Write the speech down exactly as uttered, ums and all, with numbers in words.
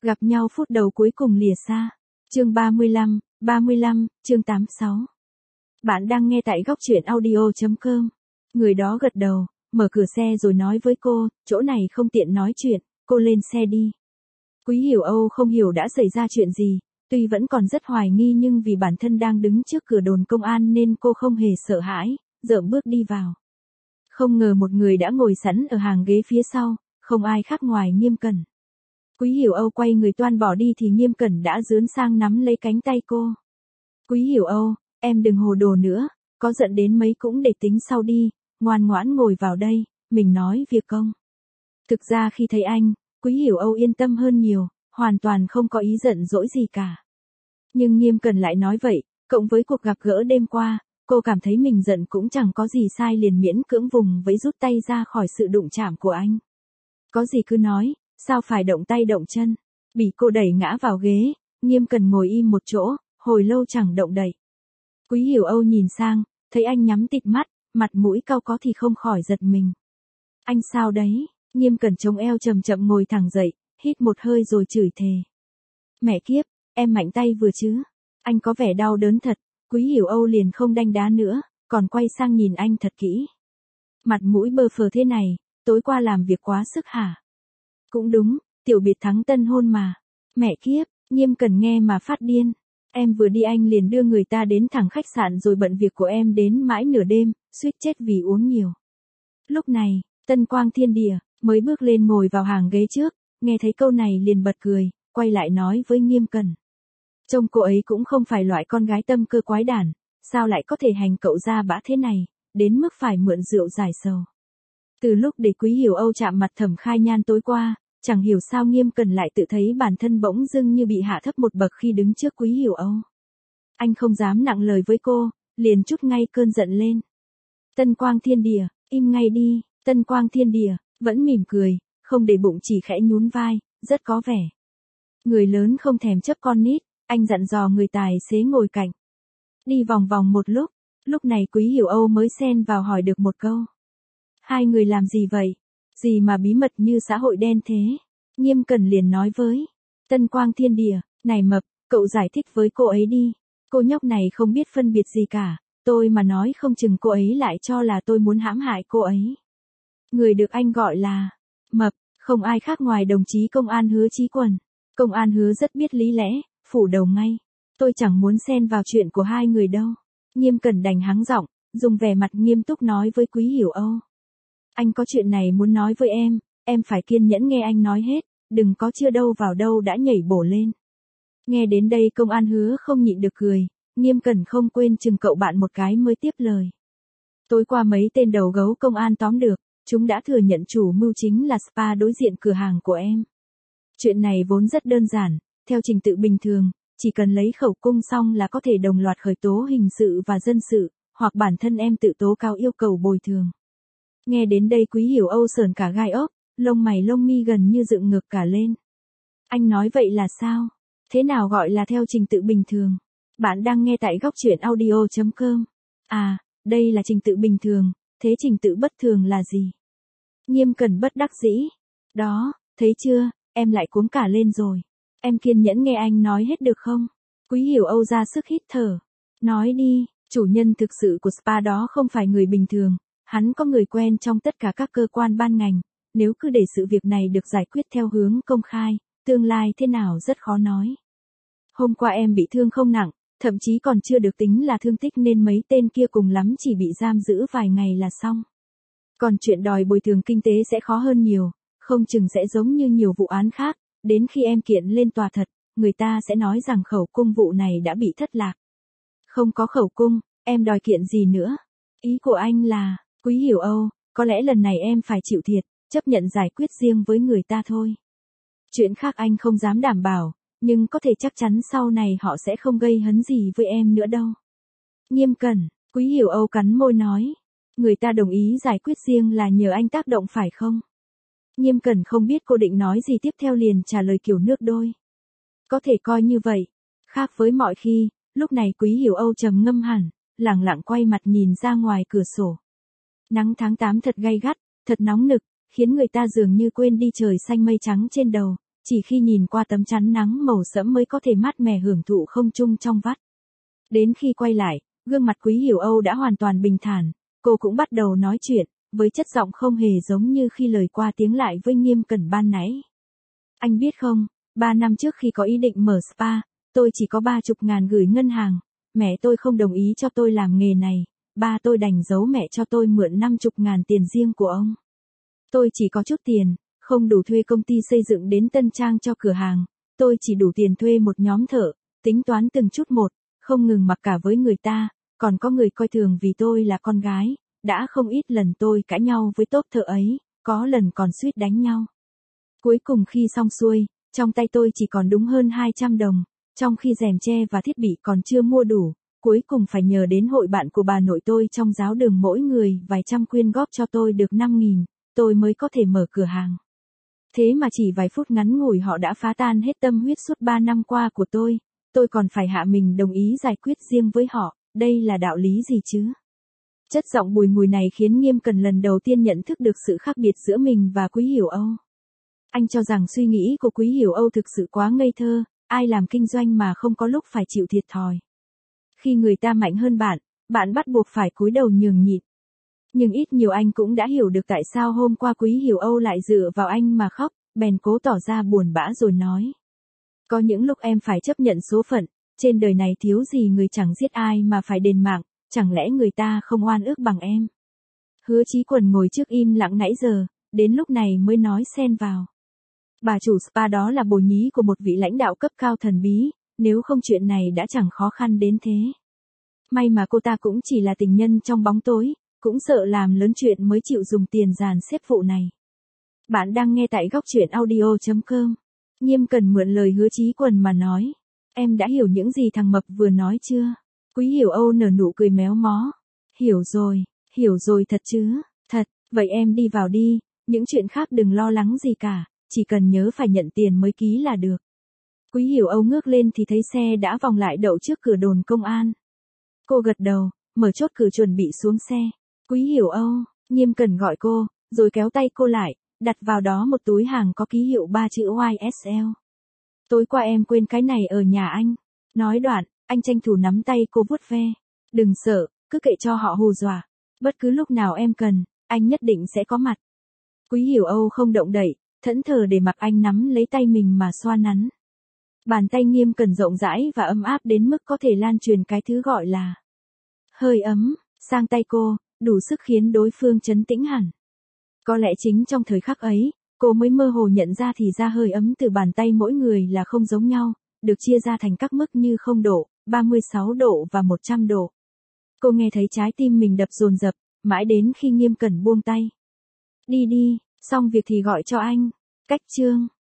Gặp nhau phút đầu cuối cùng lìa xa. Chương ba mươi lăm, ba mươi lăm, chương tám mươi sáu. Bạn đang nghe tại góc truyện audio chấm com. Người đó gật đầu, mở cửa xe rồi nói với cô, chỗ này không tiện nói chuyện, cô lên xe đi. Quý Hiểu Âu không hiểu đã xảy ra chuyện gì, tuy vẫn còn rất hoài nghi nhưng vì bản thân đang đứng trước cửa đồn công an nên cô không hề sợ hãi, dợm bước đi vào. Không ngờ một người đã ngồi sẵn ở hàng ghế phía sau, không ai khác ngoài Nghiêm Cẩn. Quý Hiểu Âu quay người toan bỏ đi thì Nghiêm Cẩn đã dướn sang nắm lấy cánh tay cô. Quý Hiểu Âu, em đừng hồ đồ nữa, có giận đến mấy cũng để tính sau đi, ngoan ngoãn ngồi vào đây, mình nói việc công. Thực ra khi thấy anh, Quý Hiểu Âu yên tâm hơn nhiều, hoàn toàn không có ý giận dỗi gì cả. Nhưng Nghiêm Cẩn lại nói vậy, cộng với cuộc gặp gỡ đêm qua, cô cảm thấy mình giận cũng chẳng có gì sai liền miễn cưỡng vùng vẫy rút tay ra khỏi sự đụng chạm của anh. Có gì cứ nói, sao phải động tay động chân. Bị cô đẩy ngã vào ghế, Nghiêm Cẩn ngồi im một chỗ, hồi lâu chẳng động đậy. Quý Hiểu Âu nhìn sang, thấy anh nhắm tịt mắt, mặt mũi cau có thì không khỏi giật mình. Anh sao đấy? Nghiêm Cẩn chống eo chậm chậm ngồi thẳng dậy, hít một hơi rồi chửi thề. Mẹ kiếp, em mạnh tay vừa chứ? Anh có vẻ đau đớn thật. Quý Hiểu Âu liền không đanh đá nữa, còn quay sang nhìn anh thật kỹ. Mặt mũi bơ phờ thế này, tối qua làm việc quá sức hả? Cũng đúng, tiểu biệt thắng tân hôn mà. Mẹ kiếp, Nghiêm Cẩn nghe mà phát điên. Em vừa đi anh liền đưa người ta đến thẳng khách sạn rồi bận việc của em đến mãi nửa đêm, suýt chết vì uống nhiều. Lúc này, Tân Quang Thiên Địa mới bước lên ngồi vào hàng ghế trước, nghe thấy câu này liền bật cười, quay lại nói với Nghiêm Cẩn. Trông cô ấy cũng không phải loại con gái tâm cơ quái đản, sao lại có thể hành cậu ra bã thế này, đến mức phải mượn rượu giải sầu. Từ lúc để Quý Hiểu Âu chạm mặt Thẩm Khai Nhan tối qua, chẳng hiểu sao Nghiêm Cẩn lại tự thấy bản thân bỗng dưng như bị hạ thấp một bậc khi đứng trước Quý Hiểu Âu. Anh không dám nặng lời với cô, liền trút ngay cơn giận lên. Tân Quang Thiên Địa, im ngay đi. Tân Quang Thiên Địa vẫn mỉm cười, không để bụng chỉ khẽ nhún vai, rất có vẻ. Người lớn không thèm chấp con nít, anh dặn dò người tài xế ngồi cạnh. Đi vòng vòng một lúc, lúc này Quý Hiểu Âu mới xen vào hỏi được một câu. Hai người làm gì vậy? Gì mà bí mật như xã hội đen thế? Nghiêm Cẩn liền nói với Tân Quang Thiên Địa, này Mập, cậu giải thích với cô ấy đi. Cô nhóc này không biết phân biệt gì cả, tôi mà nói không chừng cô ấy lại cho là tôi muốn hãm hại cô ấy. Người được anh gọi là Mập, không ai khác ngoài đồng chí công an Hứa Chí Quần. Công an Hứa rất biết lý lẽ, phủ đầu ngay. Tôi chẳng muốn xen vào chuyện của hai người đâu. Nghiêm Cẩn đành hắng giọng, dùng vẻ mặt nghiêm túc nói với Quý Hiểu Âu. Anh có chuyện này muốn nói với em, em phải kiên nhẫn nghe anh nói hết, đừng có chưa đâu vào đâu đã nhảy bổ lên. Nghe đến đây công an Hứa không nhịn được cười, Nghiêm Cẩn không quên chừng cậu bạn một cái mới tiếp lời. Tối qua mấy tên đầu gấu công an tóm được, chúng đã thừa nhận chủ mưu chính là spa đối diện cửa hàng của em. Chuyện này vốn rất đơn giản, theo trình tự bình thường, chỉ cần lấy khẩu cung xong là có thể đồng loạt khởi tố hình sự và dân sự, hoặc bản thân em tự tố cáo yêu cầu bồi thường. Nghe đến đây Quý Hiểu Âu sởn cả gai ốc, lông mày lông mi gần như dựng ngược cả lên. Anh nói vậy là sao? Thế nào gọi là theo trình tự bình thường? Bạn đang nghe tại góc truyện audio chấm com. À, đây là trình tự bình thường, thế trình tự bất thường là gì? Nghiêm Cẩn bất đắc dĩ. Đó, thấy chưa, em lại cuống cả lên rồi. Em kiên nhẫn nghe anh nói hết được không? Quý Hiểu Âu ra sức hít thở. Nói đi, chủ nhân thực sự của spa đó không phải người bình thường, hắn có người quen trong tất cả các cơ quan ban ngành, nếu cứ để sự việc này được giải quyết theo hướng công khai, tương lai thế nào rất khó nói. Hôm qua em bị thương không nặng, thậm chí còn chưa được tính là thương tích nên mấy tên kia cùng lắm chỉ bị giam giữ vài ngày là xong. Còn chuyện đòi bồi thường kinh tế sẽ khó hơn nhiều, không chừng sẽ giống như nhiều vụ án khác, đến khi em kiện lên tòa thật, người ta sẽ nói rằng khẩu cung vụ này đã bị thất lạc. Không có khẩu cung, em đòi kiện gì nữa? Ý của anh là, Quý Hiểu Âu, có lẽ lần này em phải chịu thiệt, chấp nhận giải quyết riêng với người ta thôi. Chuyện khác anh không dám đảm bảo, nhưng có thể chắc chắn sau này họ sẽ không gây hấn gì với em nữa đâu. Nghiêm Cẩn, Quý Hiểu Âu cắn môi nói. Người ta đồng ý giải quyết riêng là nhờ anh tác động phải không? Nghiêm Cẩn không biết cô định nói gì tiếp theo liền trả lời kiểu nước đôi. Có thể coi như vậy. Khác với mọi khi, lúc này Quý Hiểu Âu trầm ngâm hẳn, lẳng lặng quay mặt nhìn ra ngoài cửa sổ. Nắng tháng tám thật gay gắt, thật nóng nực, khiến người ta dường như quên đi trời xanh mây trắng trên đầu, chỉ khi nhìn qua tấm chắn nắng màu sẫm mới có thể mát mẻ hưởng thụ không trung trong vắt. Đến khi quay lại, gương mặt Quý Hiểu Âu đã hoàn toàn bình thản, cô cũng bắt đầu nói chuyện, với chất giọng không hề giống như khi lời qua tiếng lại với Nghiêm Cẩn ban nãy. Anh biết không, ba năm trước khi có ý định mở spa, tôi chỉ có ba chục ngàn gửi ngân hàng, mẹ tôi không đồng ý cho tôi làm nghề này, ba tôi đành giấu mẹ cho tôi mượn năm chục ngàn tiền riêng của ông. Tôi chỉ có chút tiền, không đủ thuê công ty xây dựng đến tân trang cho cửa hàng, tôi chỉ đủ tiền thuê một nhóm thợ, tính toán từng chút một, không ngừng mặc cả với người ta, còn có người coi thường vì tôi là con gái, đã không ít lần tôi cãi nhau với tốp thợ ấy, có lần còn suýt đánh nhau. Cuối cùng khi xong xuôi, trong tay tôi chỉ còn đúng hơn hai trăm đồng, trong khi rèm tre và thiết bị còn chưa mua đủ, cuối cùng phải nhờ đến hội bạn của bà nội tôi trong giáo đường mỗi người vài trăm quyên góp cho tôi được năm nghìn, tôi mới có thể mở cửa hàng. Thế mà chỉ vài phút ngắn ngủi họ đã phá tan hết tâm huyết suốt ba năm qua của tôi, tôi còn phải hạ mình đồng ý giải quyết riêng với họ, đây là đạo lý gì chứ? Chất giọng bùi ngùi này khiến Nghiêm Cẩn lần đầu tiên nhận thức được sự khác biệt giữa mình và Quý Hiểu Âu. Anh cho rằng suy nghĩ của Quý Hiểu Âu thực sự quá ngây thơ, ai làm kinh doanh mà không có lúc phải chịu thiệt thòi. Khi người ta mạnh hơn bạn, bạn bắt buộc phải cúi đầu nhường nhịn. Nhưng ít nhiều anh cũng đã hiểu được tại sao hôm qua Quý Hiểu Âu lại dựa vào anh mà khóc, bèn cố tỏ ra buồn bã rồi nói. Có những lúc em phải chấp nhận số phận, trên đời này thiếu gì người chẳng giết ai mà phải đền mạng, chẳng lẽ người ta không oan ức bằng em. Hứa Chí Quần ngồi trước im lặng nãy giờ, đến lúc này mới nói xen vào. Bà chủ spa đó là bồ nhí của một vị lãnh đạo cấp cao thần bí, nếu không chuyện này đã chẳng khó khăn đến thế. May mà cô ta cũng chỉ là tình nhân trong bóng tối, cũng sợ làm lớn chuyện mới chịu dùng tiền dàn xếp vụ này. Bạn đang nghe tại góc truyện audio chấm com. Nghiêm Cẩn mượn lời Hứa Chí Quần mà nói. Em đã hiểu những gì thằng Mập vừa nói chưa? Quý Hiểu Âu nở nụ cười méo mó. Hiểu rồi, hiểu rồi thật chứ, thật, vậy em đi vào đi, những chuyện khác đừng lo lắng gì cả, chỉ cần nhớ phải nhận tiền mới ký là được. Quý Hiểu Âu ngước lên thì thấy xe đã vòng lại đậu trước cửa đồn công an. Cô gật đầu, mở chốt cửa chuẩn bị xuống xe. Quý Hiểu Âu, Nghiêm Cẩn gọi cô, rồi kéo tay cô lại, đặt vào đó một túi hàng có ký hiệu ba chữ Y S L. Tối qua em quên cái này ở nhà anh. Nói đoạn, anh tranh thủ nắm tay cô vuốt ve. Đừng sợ, cứ kệ cho họ hù dọa. Bất cứ lúc nào em cần, anh nhất định sẽ có mặt. Quý Hiểu Âu không động đậy, thẫn thờ để mặc anh nắm lấy tay mình mà xoa nắn. Bàn tay Nghiêm Cẩn rộng rãi và ấm áp đến mức có thể lan truyền cái thứ gọi là hơi ấm, sang tay cô, đủ sức khiến đối phương trấn tĩnh hẳn. Có lẽ chính trong thời khắc ấy, cô mới mơ hồ nhận ra thì ra hơi ấm từ bàn tay mỗi người là không giống nhau, được chia ra thành các mức như không độ, ba mươi sáu độ và một trăm độ. Cô nghe thấy trái tim mình đập dồn dập, mãi đến khi Nghiêm Cẩn buông tay. Đi đi, xong việc thì gọi cho anh. Cách chương